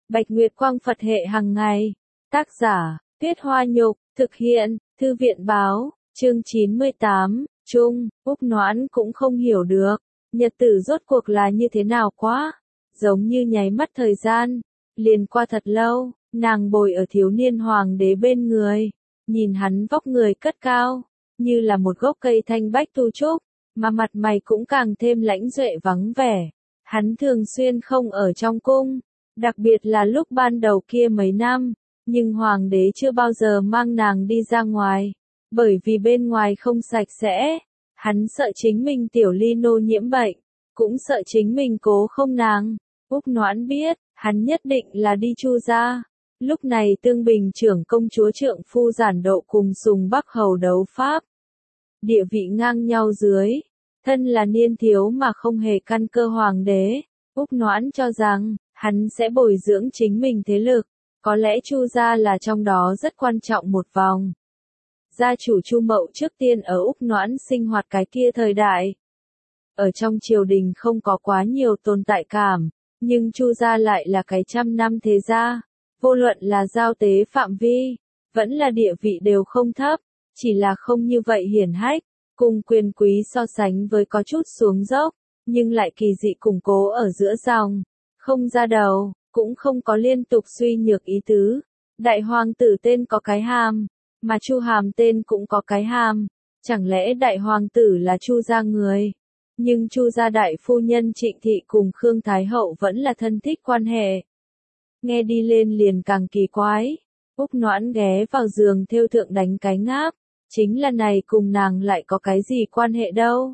Bạch Nguyệt Quang Phật hệ hàng ngày. Tác giả, Tuyết Hoa Nhục, thực hiện, Thư viện báo, chương 98, Trung, Úc Noãn cũng không hiểu được, nhật tử rốt cuộc là như thế nào quá, giống như nháy mắt thời gian, liền qua thật lâu, nàng bồi ở thiếu niên hoàng đế bên người, nhìn hắn vóc người cất cao, như là một gốc cây thanh bách tu trúc, mà mặt mày cũng càng thêm lãnh duệ vắng vẻ, hắn thường xuyên không ở trong cung. Đặc biệt là lúc ban đầu kia mấy năm, nhưng hoàng đế chưa bao giờ mang nàng đi ra ngoài, bởi vì bên ngoài không sạch sẽ, hắn sợ chính mình tiểu ly nô nhiễm bệnh, cũng sợ chính mình cố không nàng. Úc Noãn biết, hắn nhất định là đi Chu gia. Lúc này Tương Bình trưởng công chúa trượng phu Giản Độ cùng Sùng Bắc hầu đấu pháp, địa vị ngang nhau dưới, thân là niên thiếu mà không hề căn cơ hoàng đế. Úc Noãn cho rằng, hắn sẽ bồi dưỡng chính mình thế lực, có lẽ Chu gia là trong đó rất quan trọng một vòng. Gia chủ Chu Mậu trước tiên ở Úc Noãn sinh hoạt cái kia thời đại. Ở trong triều đình không có quá nhiều tồn tại cảm, nhưng Chu gia lại là cái trăm năm thế gia, vô luận là giao tế phạm vi, vẫn là địa vị đều không thấp, chỉ là không như vậy hiển hách, cùng quyền quý so sánh với có chút xuống dốc, nhưng lại kỳ dị củng cố ở giữa dòng. Không ra đầu, cũng không có liên tục suy nhược ý tứ. Đại hoàng tử tên có cái hàm, mà Chu Hàm tên cũng có cái hàm. Chẳng lẽ đại hoàng tử là Chu gia người? Nhưng Chu gia đại phu nhân Trịnh Thị cùng Khương Thái Hậu vẫn là thân thích quan hệ. Nghe đi lên liền càng kỳ quái. Úc Noãn ghé vào giường thêu thượng đánh cái ngáp. Chính là này cùng nàng lại có cái gì quan hệ đâu.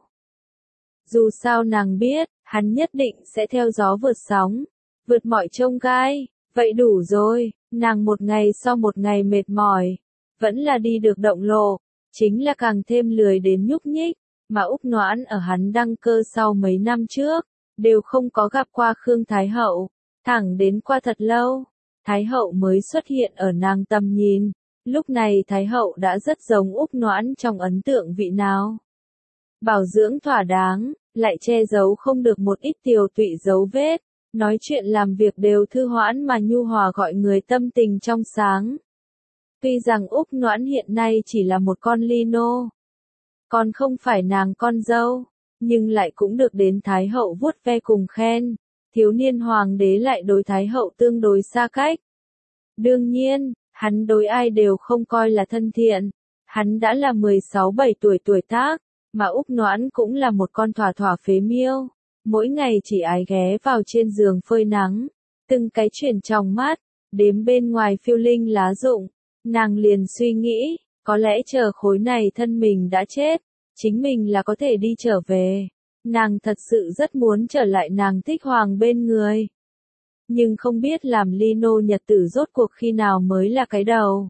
Dù sao nàng biết, hắn nhất định sẽ theo gió vượt sóng, vượt mọi chông gai, vậy đủ rồi, nàng một ngày sau một ngày mệt mỏi, vẫn là đi được động lộ, chính là càng thêm lười đến nhúc nhích, mà Úc Noãn ở hắn đăng cơ sau mấy năm trước, đều không có gặp qua Khương Thái Hậu, thẳng đến qua thật lâu, Thái Hậu mới xuất hiện ở nàng tầm nhìn, lúc này Thái Hậu đã rất giống Úc Noãn trong ấn tượng vị nào. Bảo dưỡng thỏa đáng, lại che giấu không được một ít tiều tụy dấu vết, nói chuyện làm việc đều thư hoãn mà nhu hòa gọi người tâm tình trong sáng. Tuy rằng Úc Noãn hiện nay chỉ là một con ly nô, còn không phải nàng con dâu, nhưng lại cũng được đến Thái Hậu vuốt ve cùng khen, thiếu niên hoàng đế lại đối Thái Hậu tương đối xa cách. Đương nhiên, hắn đối ai đều không coi là thân thiện, hắn đã là 16-17 tuổi tác. Mà Úc Noãn cũng là một con thỏa thỏa phế miêu, mỗi ngày chỉ ái ghé vào trên giường phơi nắng, từng cái chuyển trong mắt, đếm bên ngoài phiêu linh lá rụng, nàng liền suy nghĩ, có lẽ chờ khối này thân mình đã chết, chính mình là có thể đi trở về, nàng thật sự rất muốn trở lại nàng thích hoàng bên người. Nhưng không biết làm ly nô nhật tử rốt cuộc khi nào mới là cái đầu,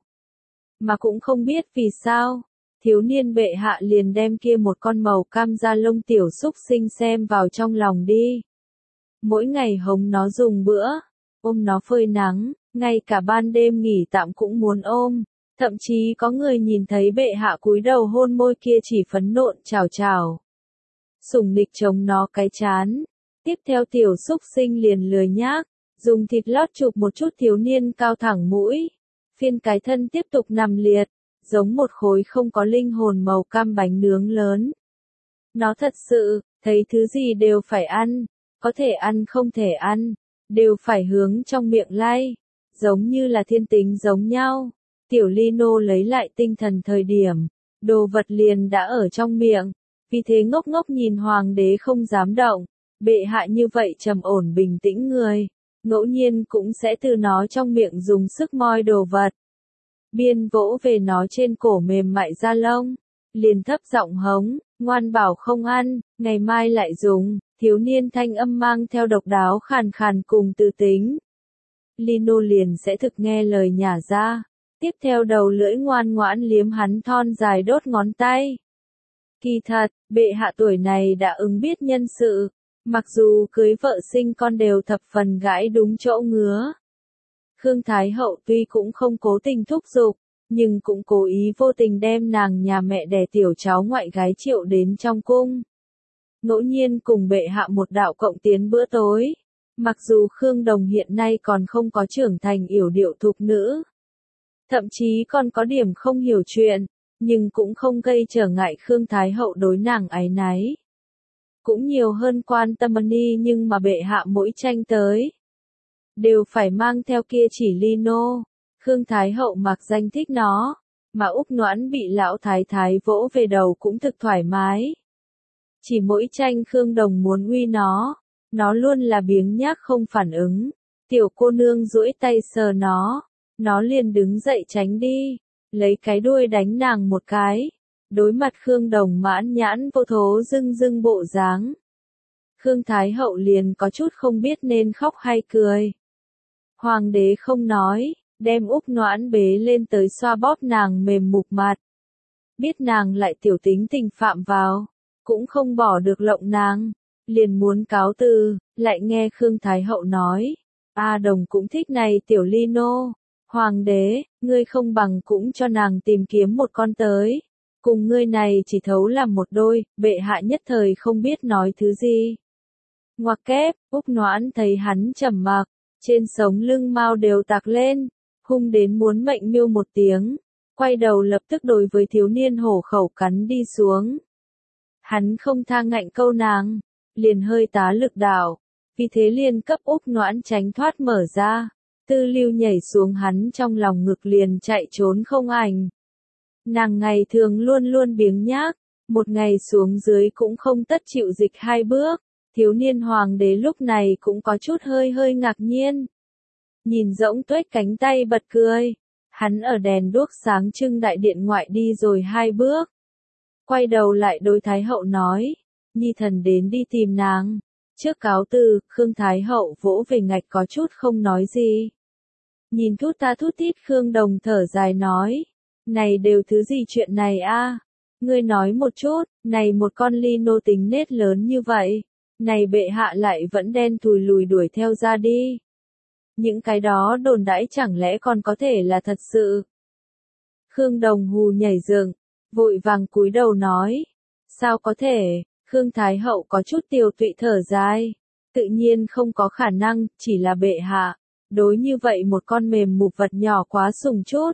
mà cũng không biết vì sao. Thiếu niên bệ hạ liền đem kia một con màu cam da lông tiểu xúc sinh xem vào trong lòng đi. Mỗi ngày hống nó dùng bữa, ôm nó phơi nắng, ngay cả ban đêm nghỉ tạm cũng muốn ôm. Thậm chí có người nhìn thấy bệ hạ cúi đầu hôn môi kia chỉ phấn nộn chào chào. Sủng nịch chống nó cái chán. Tiếp theo tiểu xúc sinh liền lười nhác, dùng thịt lót chụp một chút thiếu niên cao thẳng mũi. Phiên cái thân tiếp tục nằm liệt. Giống một khối không có linh hồn màu cam bánh nướng lớn. Nó thật sự, thấy thứ gì đều phải ăn, có thể ăn không thể ăn, đều phải hướng trong miệng lay, giống như là thiên tính giống nhau. Tiểu ly nô lấy lại tinh thần thời điểm, đồ vật liền đã ở trong miệng, vì thế ngốc ngốc nhìn hoàng đế không dám động, bệ hạ như vậy trầm ổn bình tĩnh người, ngẫu nhiên cũng sẽ từ nó trong miệng dùng sức moi đồ vật. Biên vỗ về nó trên cổ mềm mại da lông, liền thấp giọng hống, ngoan bảo không ăn, ngày mai lại dùng, thiếu niên thanh âm mang theo độc đáo khàn khàn cùng tự tính. Lino liền sẽ thực nghe lời nhả ra, tiếp theo đầu lưỡi ngoan ngoãn liếm hắn thon dài đốt ngón tay. Kỳ thật, bệ hạ tuổi này đã ứng biết nhân sự, mặc dù cưới vợ sinh con đều thập phần gãi đúng chỗ ngứa. Khương Thái Hậu tuy cũng không cố tình thúc giục, nhưng cũng cố ý vô tình đem nàng nhà mẹ đẻ tiểu cháu ngoại gái Triệu đến trong cung. Ngẫu nhiên cùng bệ hạ một đạo cộng tiến bữa tối, Mặc dù Khương Đồng hiện nay còn không có trưởng thành yểu điệu thục nữ, thậm chí còn có điểm không hiểu chuyện, nhưng cũng không gây trở ngại Khương Thái Hậu đối nàng áy náy. Cũng nhiều hơn quan tâm ni, nhưng mà bệ hạ mỗi tranh tới, đều phải mang theo kia chỉ lino. Khương Thái Hậu mặc danh thích nó, mà Úc Noãn bị lão thái thái vỗ về đầu cũng thực thoải mái. Chỉ mỗi tranh Khương Đồng muốn uy nó luôn là biếng nhác không phản ứng. Tiểu cô nương duỗi tay sờ nó liền đứng dậy tránh đi, lấy cái đuôi đánh nàng một cái. Đối mặt Khương Đồng mãn nhãn vô thố dưng dưng bộ dáng, Khương Thái Hậu liền có chút không biết nên khóc hay cười. Hoàng đế không nói, đem Úc Noãn bế lên tới xoa bóp nàng mềm mục mặt. Biết nàng lại tiểu tính tình phạm vào, cũng không bỏ được lộng nàng, liền muốn cáo từ, lại nghe Khương Thái Hậu nói, A Đồng cũng thích này tiểu ly nô. Hoàng đế, ngươi không bằng cũng cho nàng tìm kiếm một con tới. Cùng ngươi này chỉ thấu làm một đôi, bệ hạ nhất thời không biết nói thứ gì. Ngoặc kép, Úc Noãn thấy hắn trầm mặc, trên sống lưng mao đều tạc lên, hung đến muốn mệnh miêu một tiếng, quay đầu lập tức đối với thiếu niên hổ khẩu cắn đi xuống. Hắn không tha ngạnh câu nàng, liền hơi tá lực đạo, vì thế liền cấp Úc Noãn tránh thoát mở ra, tư lưu nhảy xuống hắn trong lòng ngực liền chạy trốn không ảnh. Nàng ngày thường luôn luôn biếng nhác, một ngày xuống dưới cũng không tất chịu dịch hai bước. Thiếu niên hoàng đế lúc này cũng có chút hơi ngạc nhiên. Nhìn rỗng tuếch cánh tay bật cười. Hắn ở đèn đuốc sáng trưng đại điện ngoại đi rồi hai bước. Quay đầu lại đối Thái Hậu nói, nhi thần đến đi tìm nàng. Trước cáo từ, Khương Thái Hậu vỗ về ngạch có chút không nói gì. Nhìn thút ta thút tít Khương Đồng thở dài nói, này đều thứ gì chuyện này a? Ngươi nói một chút, này một con ly nô tính nết lớn như vậy. Này bệ hạ lại vẫn đen thùi lùi đuổi theo ra đi. Những cái đó đồn đãi chẳng lẽ còn có thể là thật sự. Khương Đồng hù nhảy dựng, vội vàng cúi đầu nói. Sao có thể, Khương Thái Hậu có chút tiều tụy thở dài. Tự nhiên không có khả năng, chỉ là bệ hạ. Đối như vậy một con mềm mục vật nhỏ quá sùng chút.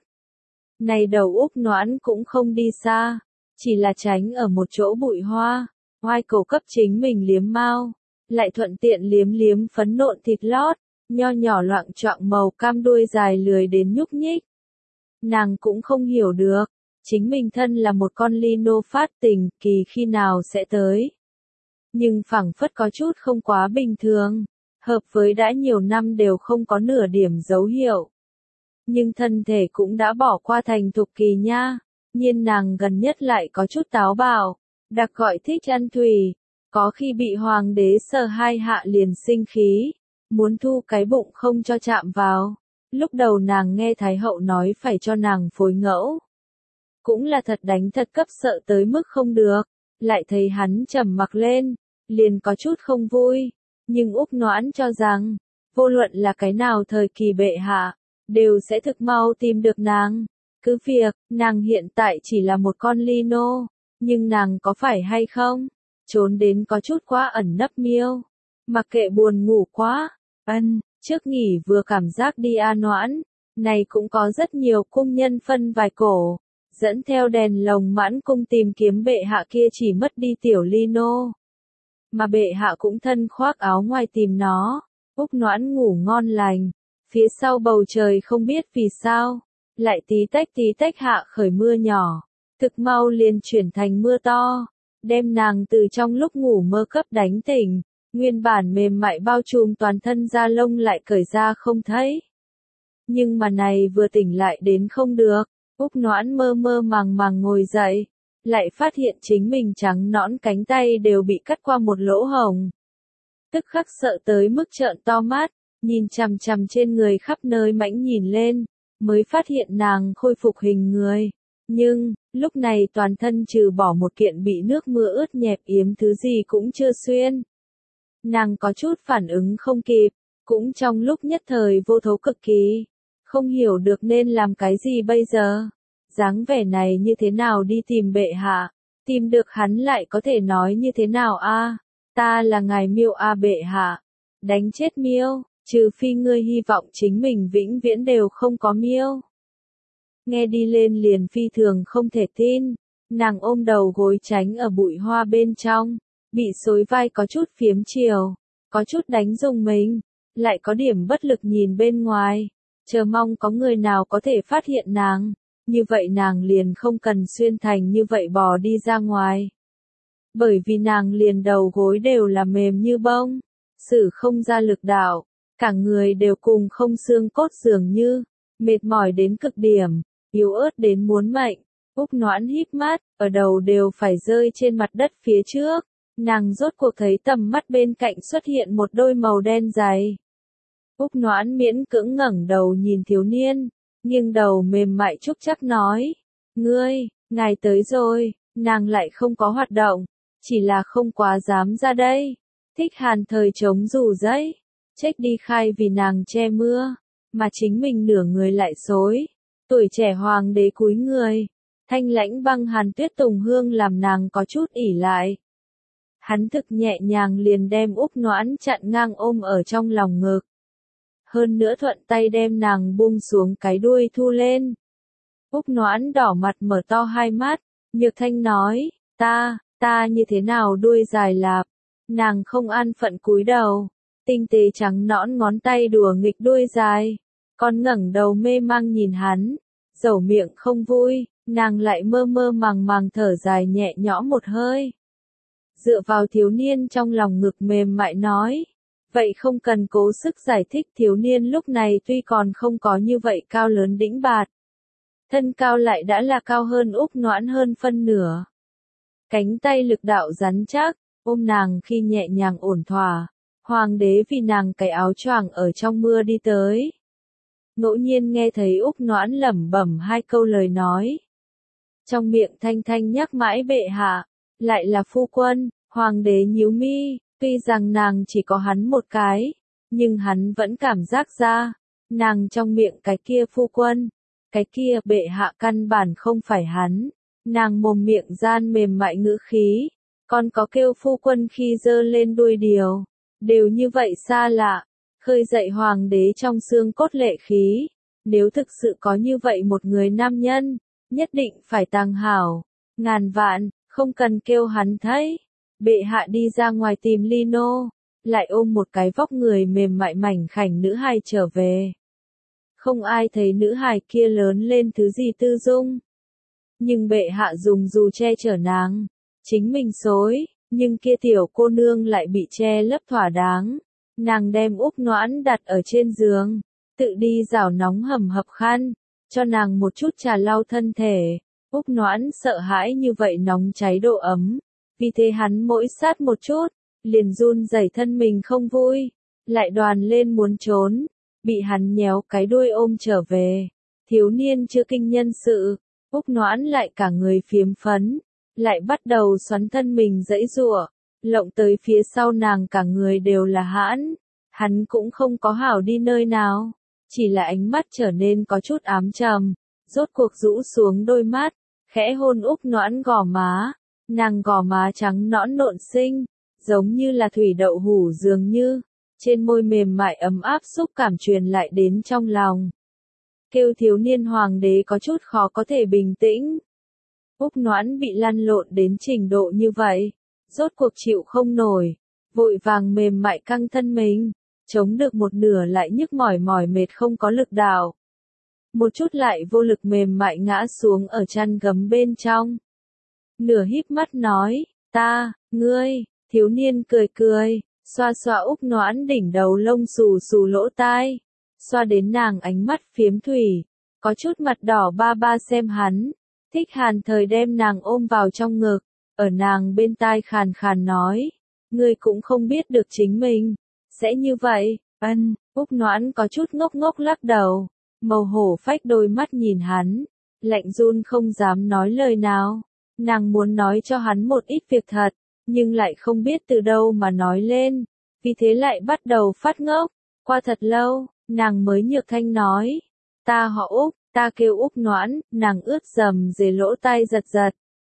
Này đầu Úc Noãn cũng không đi xa, chỉ là tránh ở một chỗ bụi hoa. Oai cầu cấp chính mình liếm mao, lại thuận tiện liếm phấn nộn thịt lót, nho nhỏ loạng choạng màu cam đuôi dài lười đến nhúc nhích. Nàng cũng không hiểu được, chính mình thân là một con lino phát tình, kỳ khi nào sẽ tới. Nhưng phảng phất có chút không quá bình thường, hợp với đã nhiều năm đều không có nửa điểm dấu hiệu. Nhưng thân thể cũng đã bỏ qua thành thục kỳ nha, nhiên nàng gần nhất lại có chút táo bạo. Đặc gọi thích ăn thủy, có khi bị hoàng đế sờ hai hạ liền sinh khí, muốn thu cái bụng không cho chạm vào. Lúc đầu nàng nghe Thái Hậu nói phải cho nàng phối ngẫu. Cũng là thật đánh thật cấp sợ tới mức không được, lại thấy hắn trầm mặc lên, liền có chút không vui. Nhưng Úc Noãn cho rằng, vô luận là cái nào thời kỳ bệ hạ, đều sẽ thực mau tìm được nàng. Cứ việc, nàng hiện tại chỉ là một con lino. Nhưng nàng có phải hay không? Trốn đến có chút quá ẩn nấp miêu. Mặc kệ buồn ngủ quá. Trước nghỉ vừa cảm giác đi Noãn. Này cũng có rất nhiều cung nhân phân vài cổ. Dẫn theo đèn lồng mãn cung tìm kiếm bệ hạ kia chỉ mất đi tiểu lino. Mà bệ hạ cũng thân khoác áo ngoài tìm nó. Úc Noãn ngủ ngon lành. Phía sau bầu trời không biết vì sao. Lại tí tách hạ khởi mưa nhỏ. Thực mau liền chuyển thành mưa to, đem nàng từ trong lúc ngủ mơ cấp đánh tỉnh, nguyên bản mềm mại bao trùm toàn thân da lông lại cởi ra không thấy. Nhưng mà này vừa tỉnh lại đến không được, Úc Noãn mơ màng ngồi dậy, lại phát hiện chính mình trắng nõn cánh tay đều bị cắt qua một lỗ hổng. Tức khắc sợ tới mức trợn to mắt, nhìn chằm chằm trên người khắp nơi mãnh nhìn lên, mới phát hiện nàng khôi phục hình người. Nhưng, lúc này toàn thân trừ bỏ một kiện bị nước mưa ướt nhẹp yếm thứ gì cũng chưa xuyên. Nàng có chút phản ứng không kịp, cũng trong lúc nhất thời vô thố cực kỳ, không hiểu được nên làm cái gì bây giờ. Dáng vẻ này như thế nào đi tìm bệ hạ, tìm được hắn lại có thể nói như thế nào a? Ta là ngài miêu a bệ hạ. đánh chết Miêu, trừ phi ngươi hy vọng chính mình vĩnh viễn đều không có Miêu. Nghe đi lên liền phi thường không thể tin, nàng ôm đầu gối tránh ở bụi hoa bên trong, bị xối vai có chút phiếm chiều, có chút đánh rùng mình, lại có điểm bất lực nhìn bên ngoài, chờ mong có người nào có thể phát hiện nàng, như vậy nàng liền không cần xuyên thành như vậy bò đi ra ngoài. Bởi vì nàng liền đầu gối đều là mềm như bông, sử không ra lực đạo, cả người đều cùng không xương cốt dường như, mệt mỏi đến cực điểm, yếu ớt đến muốn mệnh. Úc Noãn híp mắt, ở đầu đều phải rơi trên mặt đất phía trước, nàng rốt cuộc thấy tầm mắt bên cạnh xuất hiện một đôi màu đen dày. Úc Noãn miễn cưỡng ngẩng đầu nhìn thiếu niên, nghiêng đầu mềm mại chúc chắc nói, ngài tới rồi, nàng lại không có hoạt động, chỉ là không quá dám ra đây. Thích Hàn thời chống dù giấy, trách đi khai vì nàng che mưa, mà chính mình nửa người lại xối. Tuổi trẻ hoàng đế cúi người, thanh lãnh băng hàn tuyết tùng hương làm nàng có chút ỉ lại. Hắn thực nhẹ nhàng liền đem Úc Noãn chặn ngang ôm ở trong lòng ngực. Hơn nữa thuận tay đem nàng buông xuống cái đuôi thu lên. Úc Noãn đỏ mặt mở to hai mắt, nhược thanh nói, ta như thế nào đuôi dài lạp. Nàng không an phận cúi đầu, tinh tế trắng nõn ngón tay đùa nghịch đuôi dài, còn ngẩng đầu mê mang nhìn hắn, dẩu miệng không vui, nàng lại mơ mơ màng màng thở dài nhẹ nhõm một hơi. Dựa vào thiếu niên trong lòng ngực mềm mại nói, vậy không cần cố sức giải thích. Thiếu niên lúc này tuy còn không có như vậy cao lớn đĩnh bạt, thân cao lại đã là cao hơn Úc Noãn hơn phân nửa. Cánh tay lực đạo rắn chắc, ôm nàng khi nhẹ nhàng ổn thỏa, hoàng đế vì nàng cái áo choàng ở trong mưa đi tới. Ngẫu nhiên nghe thấy Úc Noãn lẩm bẩm hai câu lời nói. Trong miệng thanh thanh nhắc mãi bệ hạ, lại là phu quân, hoàng đế nhíu mi, tuy rằng nàng chỉ có hắn một cái, nhưng hắn vẫn cảm giác ra, nàng trong miệng cái kia phu quân, cái kia bệ hạ căn bản không phải hắn. Nàng mồm miệng gian mềm mại ngữ khí, còn có kêu phu quân khi giơ lên đuôi điều, đều như vậy xa lạ, khơi dậy hoàng đế trong xương cốt lệ khí. Nếu thực sự có như vậy một người nam nhân, nhất định phải tàng hảo, ngàn vạn, không cần kêu hắn thấy. Bệ hạ đi ra ngoài tìm Lino, lại ôm một cái vóc người mềm mại mảnh khảnh nữ hài trở về. Không ai thấy nữ hài kia lớn lên thứ gì tư dung. Nhưng bệ hạ dùng dù che chở nàng, chính mình xối, nhưng kia tiểu cô nương lại bị che lấp thỏa đáng. Nàng đem Úc Noãn đặt ở trên giường, tự đi rảo nóng hầm hập khăn, cho nàng một chút trà lau thân thể. Úc Noãn sợ hãi như vậy nóng cháy độ ấm, vì thế hắn mỗi sát một chút, liền run rẩy thân mình không vui, lại đoàn lên muốn trốn, bị hắn nhéo cái đuôi ôm trở về. Thiếu niên chưa kinh nhân sự, Úc Noãn lại cả người phiếm phấn, lại bắt đầu xoắn thân mình giãy giụa, lộng tới phía sau nàng cả người đều là hãn. Hắn cũng không có hảo đi nơi nào, chỉ là ánh mắt trở nên có chút ám trầm, rốt cuộc rũ xuống đôi mắt, khẽ hôn Úc Noãn gò má, nàng gò má trắng nõn nộn xinh, giống như là thủy đậu hủ dường như, trên môi mềm mại ấm áp xúc cảm truyền lại đến trong lòng. Kêu thiếu niên hoàng đế có chút khó có thể bình tĩnh. Úc Noãn bị lăn lộn đến trình độ như vậy, rốt cuộc chịu không nổi, vội vàng mềm mại căng thân mình, chống được một nửa lại nhức mỏi mệt không có lực đạo. Một chút lại vô lực mềm mại ngã xuống ở chăn gấm bên trong. Nửa híp mắt nói, ngươi, thiếu niên cười cười, xoa xoa Úc Noãn đỉnh đầu lông xù xù lỗ tai, xoa đến nàng ánh mắt phiếm thủy, có chút mặt đỏ ba ba xem hắn. Thích Hàn thời đem nàng ôm vào trong ngực, ở nàng bên tai khàn khàn nói, ngươi cũng không biết được chính mình sẽ như vậy. Úc Noãn có chút ngốc ngốc lắc đầu, màu hổ phách đôi mắt nhìn hắn, lạnh run không dám nói lời nào. Nàng muốn nói cho hắn một ít việc thật, nhưng lại không biết từ đâu mà nói lên, vì thế lại bắt đầu phát ngốc. Qua thật lâu, nàng mới nhược thanh nói, ta họ Úc, ta kêu Úc Noãn. Nàng ướt dầm dề lỗ tai giật giật,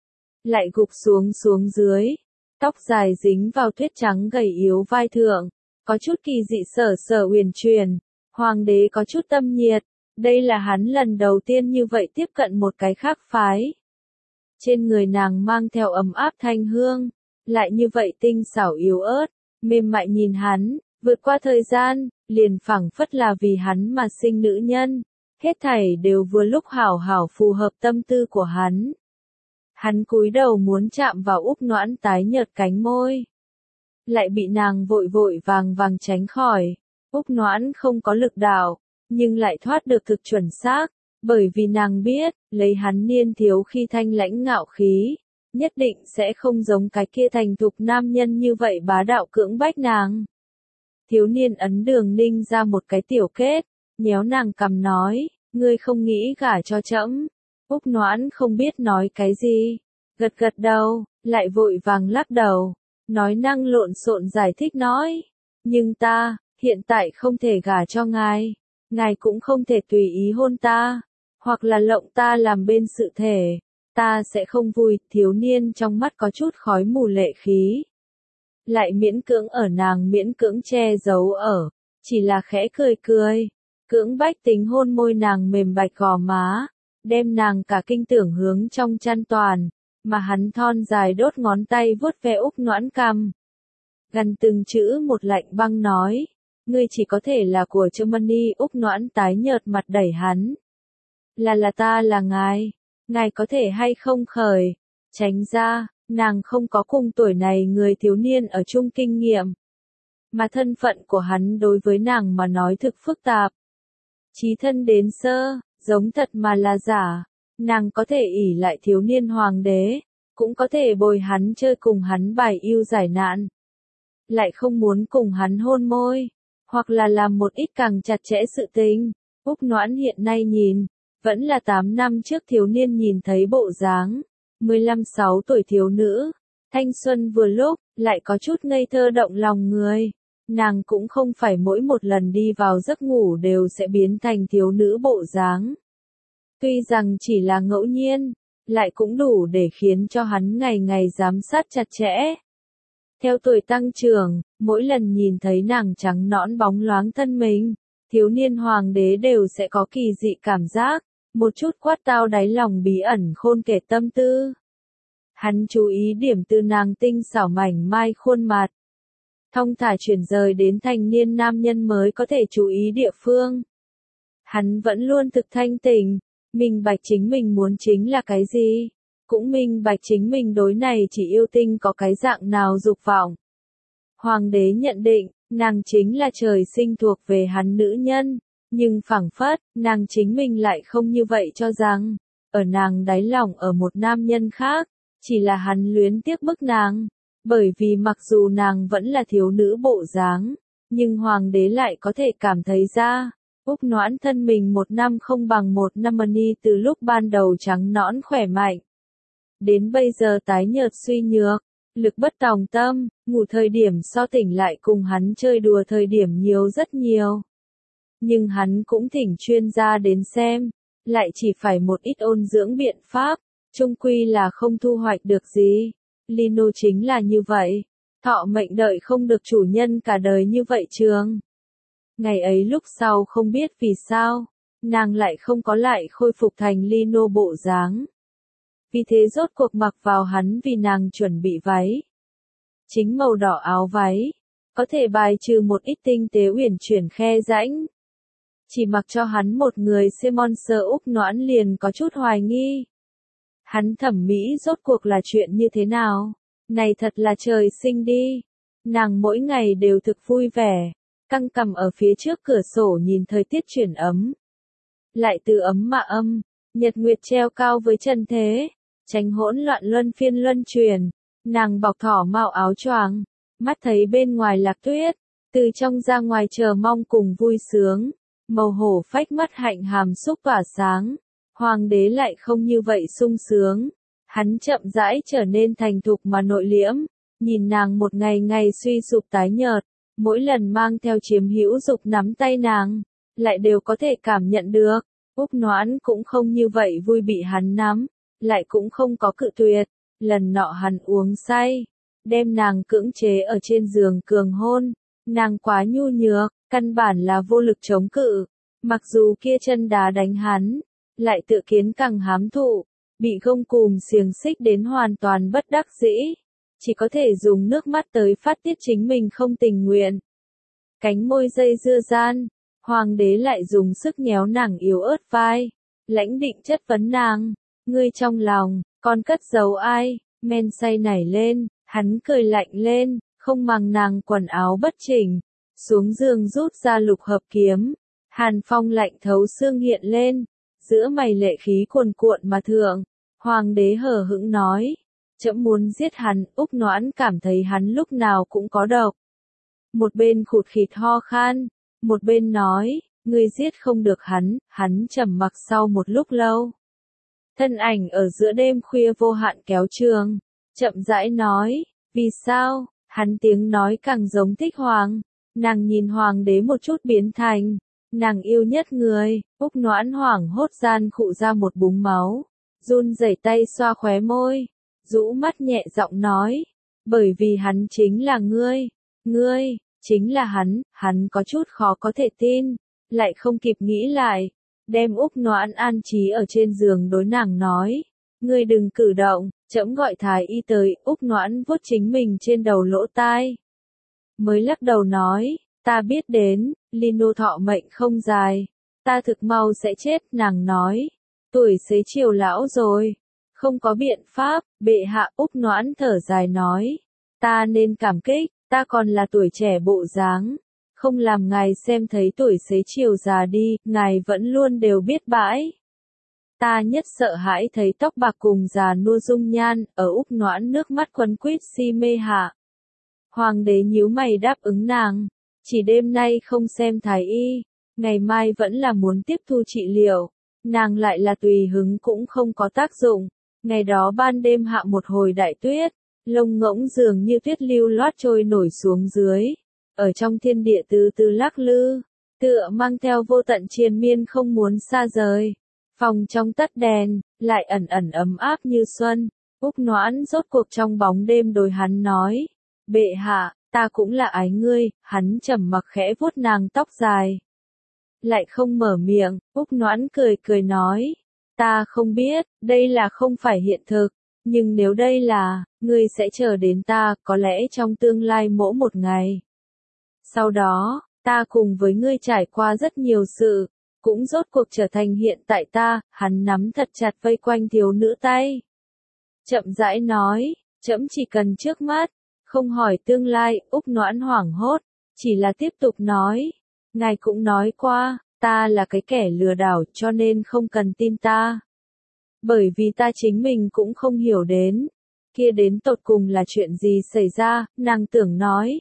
lại gục xuống dưới, tóc dài dính vào tuyết trắng gầy yếu vai thượng, có chút kỳ dị sở sở uyển chuyển. Hoàng đế có chút tâm nhiệt, đây là hắn lần đầu tiên như vậy tiếp cận một cái khác phái. Trên người nàng mang theo ấm áp thanh hương, lại như vậy tinh xảo yếu ớt, mềm mại nhìn hắn, vượt qua thời gian, liền phảng phất là vì hắn mà sinh nữ nhân, hết thảy đều vừa lúc hảo hảo phù hợp tâm tư của hắn. Hắn cúi đầu muốn chạm vào Úc Noãn tái nhợt cánh môi, lại bị nàng vội vội vàng vàng tránh khỏi. Úc Noãn không có lực đạo, nhưng lại thoát được thực chuẩn xác, bởi vì nàng biết, lấy hắn niên thiếu khi thanh lãnh ngạo khí, nhất định sẽ không giống cái kia thành thục nam nhân như vậy bá đạo cưỡng bách nàng. Thiếu niên ấn Đường Ninh ra một cái tiểu kết, nhéo nàng cằm nói, ngươi không nghĩ gả cho trẫm. Úc Noãn không biết nói cái gì, gật gật đầu, lại vội vàng lắc đầu, nói năng lộn xộn giải thích nói, nhưng ta, hiện tại không thể gả cho ngài cũng không thể tùy ý hôn ta, hoặc là lộng ta làm bên sự thể, ta sẽ không vui. Thiếu niên trong mắt có chút khói mù lệ khí, lại miễn cưỡng ở nàng miễn cưỡng che giấu ở, chỉ là khẽ cười cười, cưỡng bách tính hôn môi nàng mềm bạch gò má, đem nàng cả kinh tưởng hướng trong chăn toàn, mà hắn thon dài đốt ngón tay vuốt ve Úc Noãn cằm. Gần từng chữ một lạnh băng nói, ngươi chỉ có thể là của Germany. Úc Noãn tái nhợt mặt đẩy hắn. Là ta là ngài có thể hay không khởi, tránh ra, nàng không có cùng tuổi này người thiếu niên ở chung kinh nghiệm. Mà thân phận của hắn đối với nàng mà nói thực phức tạp. Chí thân đến sơ, giống thật mà là giả, nàng có thể ỷ lại thiếu niên hoàng đế, cũng có thể bồi hắn chơi cùng hắn bài yêu giải nạn. Lại không muốn cùng hắn hôn môi, hoặc là làm một ít càng chặt chẽ sự tình. Úc Noãn hiện nay nhìn, vẫn là 8 năm trước thiếu niên nhìn thấy bộ dáng, 15-16 tuổi thiếu nữ, thanh xuân vừa lúc, lại có chút ngây thơ động lòng người. Nàng cũng không phải mỗi một lần đi vào giấc ngủ đều sẽ biến thành thiếu nữ bộ dáng. Tuy rằng chỉ là ngẫu nhiên, lại cũng đủ để khiến cho hắn ngày ngày giám sát chặt chẽ. Theo tuổi tăng trưởng, mỗi lần nhìn thấy nàng trắng nõn bóng loáng thân mình, thiếu niên hoàng đế đều sẽ có kỳ dị cảm giác, một chút quát tao đáy lòng bí ẩn khôn kể tâm tư. Hắn chú ý điểm từ nàng tinh xảo mảnh mai khuôn mặt, thong thả chuyển rời đến thành niên nam nhân mới có thể chú ý địa phương. Hắn vẫn luôn thực thanh tỉnh, minh bạch chính mình muốn chính là cái gì, cũng minh bạch chính mình đối này chỉ yêu tinh có cái dạng nào dục vọng. Hoàng đế nhận định, nàng chính là trời sinh thuộc về hắn nữ nhân, nhưng phảng phất, nàng chính mình lại không như vậy cho rằng, ở nàng đáy lòng ở một nam nhân khác, chỉ là hắn luyến tiếc bức nàng, bởi vì mặc dù nàng vẫn là thiếu nữ bộ dáng, nhưng hoàng đế lại có thể cảm thấy ra, Úc Noãn thân mình 1 năm không bằng 1 năm ni từ lúc ban đầu trắng nõn khỏe mạnh. Đến bây giờ tái nhợt suy nhược, lực bất tòng tâm, ngủ thời điểm so tỉnh lại cùng hắn chơi đùa thời điểm nhiều rất nhiều. Nhưng hắn cũng thỉnh chuyên gia đến xem, lại chỉ phải một ít ôn dưỡng biện pháp, chung quy là không thu hoạch được gì. Lino chính là như vậy, thọ mệnh đợi không được chủ nhân cả đời như vậy trường. Ngày ấy lúc sau không biết vì sao, nàng lại không có lại khôi phục thành Lino bộ dáng. Vì thế rốt cuộc mặc vào hắn vì nàng chuẩn bị váy. Chính màu đỏ áo váy, có thể bài trừ một ít tinh tế uyển chuyển khe rãnh. Chỉ mặc cho hắn một người Simon sơ Úc Noãn liền có chút hoài nghi. Hắn thẩm mỹ rốt cuộc là chuyện như thế nào? Này thật là trời sinh đi. Nàng mỗi ngày đều thực vui vẻ, căng cằm ở phía trước cửa sổ nhìn thời tiết chuyển ấm. Lại từ ấm mà âm, nhật nguyệt treo cao với chân thế, tránh hỗn loạn luân phiên luân truyền. Nàng bọc thỏ mạo áo choàng, mắt thấy bên ngoài lạc tuyết, từ trong ra ngoài chờ mong cùng vui sướng. Màu hổ phách mắt hạnh hàm xúc tỏa sáng. Hoàng đế lại không như vậy sung sướng. Hắn chậm rãi trở nên thành thục mà nội liễm, nhìn nàng một ngày ngày suy sụp tái nhợt, mỗi lần mang theo chiếm hữu dục nắm tay nàng, lại đều có thể cảm nhận được. Úc Noãn cũng không như vậy vui bị hắn nắm, lại cũng không có cự tuyệt. Lần nọ hắn uống say, đem nàng cưỡng chế ở trên giường cường hôn, Nàng quá nhu nhược, căn bản là vô lực chống cự. Mặc dù kia chân đá đánh hắn, lại tự kiến càng hám thụ, bị gông cùm xiềng xích đến hoàn toàn bất đắc dĩ. Chỉ có thể dùng nước mắt tới phát tiết chính mình không tình nguyện. Cánh môi dây dưa gian, hoàng đế lại dùng sức nhéo nàng yếu ớt vai. Lãnh định chất vấn nàng, ngươi trong lòng, còn cất giấu ai, men say nảy lên, hắn cười lạnh lên, không màng nàng quần áo bất chỉnh, xuống giường rút ra lục hợp kiếm, hàn phong lạnh thấu xương hiện lên, giữa mày lệ khí cuồn cuộn mà thượng, hoàng đế hờ hững nói, trẫm muốn giết hắn, Úc Noãn cảm thấy hắn lúc nào cũng có độc. Một bên khụt khịt ho khan, một bên nói, ngươi giết không được hắn trầm mặc sau một lúc lâu. Thân ảnh ở giữa đêm khuya vô hạn kéo trường, chậm rãi nói, vì sao, hắn tiếng nói càng giống thích hoàng, nàng nhìn hoàng đế một chút biến thành, nàng yêu nhất người, Úc Noãn hoảng hốt gian khụ ra một búng máu, run rẩy tay xoa khóe môi, rũ mắt nhẹ giọng nói, bởi vì hắn chính là ngươi, chính là hắn có chút khó có thể tin, lại không kịp nghĩ lại, đem Úc Noãn an trí ở trên giường đối nàng nói, ngươi đừng cử động, trẫm gọi thái y tới, Úc Noãn vuốt chính mình trên đầu lỗ tai. Mới lắc đầu nói, ta biết đến, Lino thọ mệnh không dài, ta thực mau sẽ chết, nàng nói, tuổi xế chiều lão rồi, không có biện pháp, bệ hạ. Úc Noãn thở dài nói, ta nên cảm kích, ta còn là tuổi trẻ bộ dáng, không làm ngài xem thấy tuổi xế chiều già đi, ngài vẫn luôn đều biết bãi. Ta nhất sợ hãi thấy tóc bạc cùng già nua dung nhan, ở Úc Noãn nước mắt quấn quýt si mê hạ. Hoàng đế nhíu mày đáp ứng nàng, chỉ đêm nay không xem thái y, ngày mai vẫn là muốn tiếp thu trị liệu, nàng lại là tùy hứng cũng không có tác dụng. Ngày đó ban đêm hạ một hồi đại tuyết, lông ngỗng dường như tuyết lưu loát trôi nổi xuống dưới, ở trong thiên địa từ từ lắc lư, tựa mang theo vô tận triền miên không muốn xa rời. Phòng trong tắt đèn, lại ẩn ẩn ấm áp như xuân. Úc Noãn rốt cuộc trong bóng đêm đối hắn nói, bệ hạ, ta cũng là ái ngươi. Hắn trầm mặc khẽ vuốt nàng tóc dài, lại không mở miệng. Úc Noãn cười cười nói, ta không biết, đây là không phải hiện thực, nhưng nếu đây là, ngươi sẽ chờ đến ta, có lẽ trong tương lai mỗi một ngày. Sau đó, ta cùng với ngươi trải qua rất nhiều sự, cũng rốt cuộc trở thành hiện tại ta. Hắn nắm thật chặt vây quanh thiếu nữ tay, chậm rãi nói, trẫm chỉ cần trước mắt, không hỏi tương lai. Úc Noãn hoảng hốt, chỉ là tiếp tục nói, ngài cũng nói qua, ta là cái kẻ lừa đảo cho nên không cần tin ta. Bởi vì ta chính mình cũng không hiểu đến, kia đến tột cùng là chuyện gì xảy ra, nàng tưởng nói.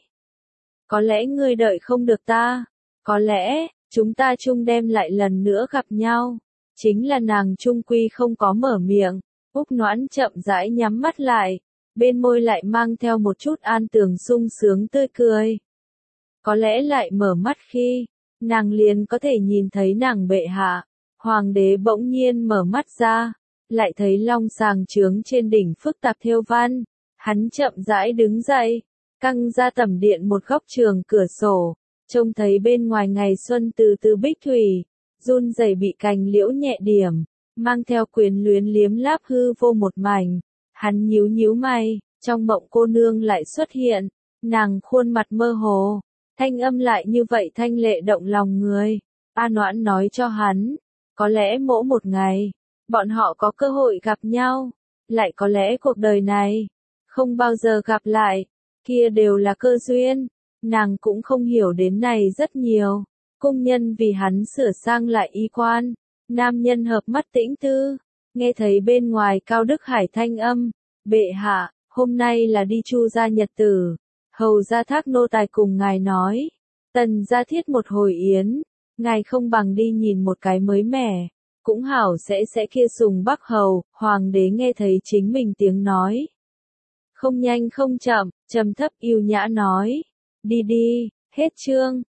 Có lẽ ngươi đợi không được ta, có lẽ, chúng ta chung đem lại lần nữa gặp nhau. Chính là nàng chung quy không có mở miệng, Úc Noãn chậm rãi nhắm mắt lại, bên môi lại mang theo một chút an tường sung sướng tươi cười. Có lẽ lại mở mắt khi, nàng liền có thể nhìn thấy nàng bệ hạ. Hoàng đế bỗng nhiên mở mắt ra, lại thấy long sàng trướng trên đỉnh phức tạp thêu văn. Hắn chậm rãi đứng dậy, căng ra tầm điện một góc trường cửa sổ, trông thấy bên ngoài ngày xuân từ từ bích thủy, run rẩy bị cành liễu nhẹ điểm, mang theo quyến luyến liếm láp hư vô một mảnh. Hắn nhíu nhíu mày, trong mộng cô nương lại xuất hiện, nàng khuôn mặt mơ hồ, thanh âm lại như vậy thanh lệ động lòng người. A Noãn nói cho hắn, có lẽ mỗi một ngày, bọn họ có cơ hội gặp nhau, lại có lẽ cuộc đời này, không bao giờ gặp lại, kia đều là cơ duyên. Nàng cũng không hiểu đến này rất nhiều. Cung nhân vì hắn sửa sang lại y quan, nam nhân hợp mắt tĩnh tư, nghe thấy bên ngoài Cao Đức Hải thanh âm, bệ hạ, hôm nay là đi Chu gia nhật tử, hầu gia thác nô tài cùng ngài nói, tần gia thiết một hồi yến, ngài không bằng đi nhìn một cái mới mẻ, cũng hảo sẽ kia sùng bắc hầu. Hoàng đế nghe thấy chính mình tiếng nói, không nhanh không chậm, trầm thấp yêu nhã nói, đi đi. Hết chương.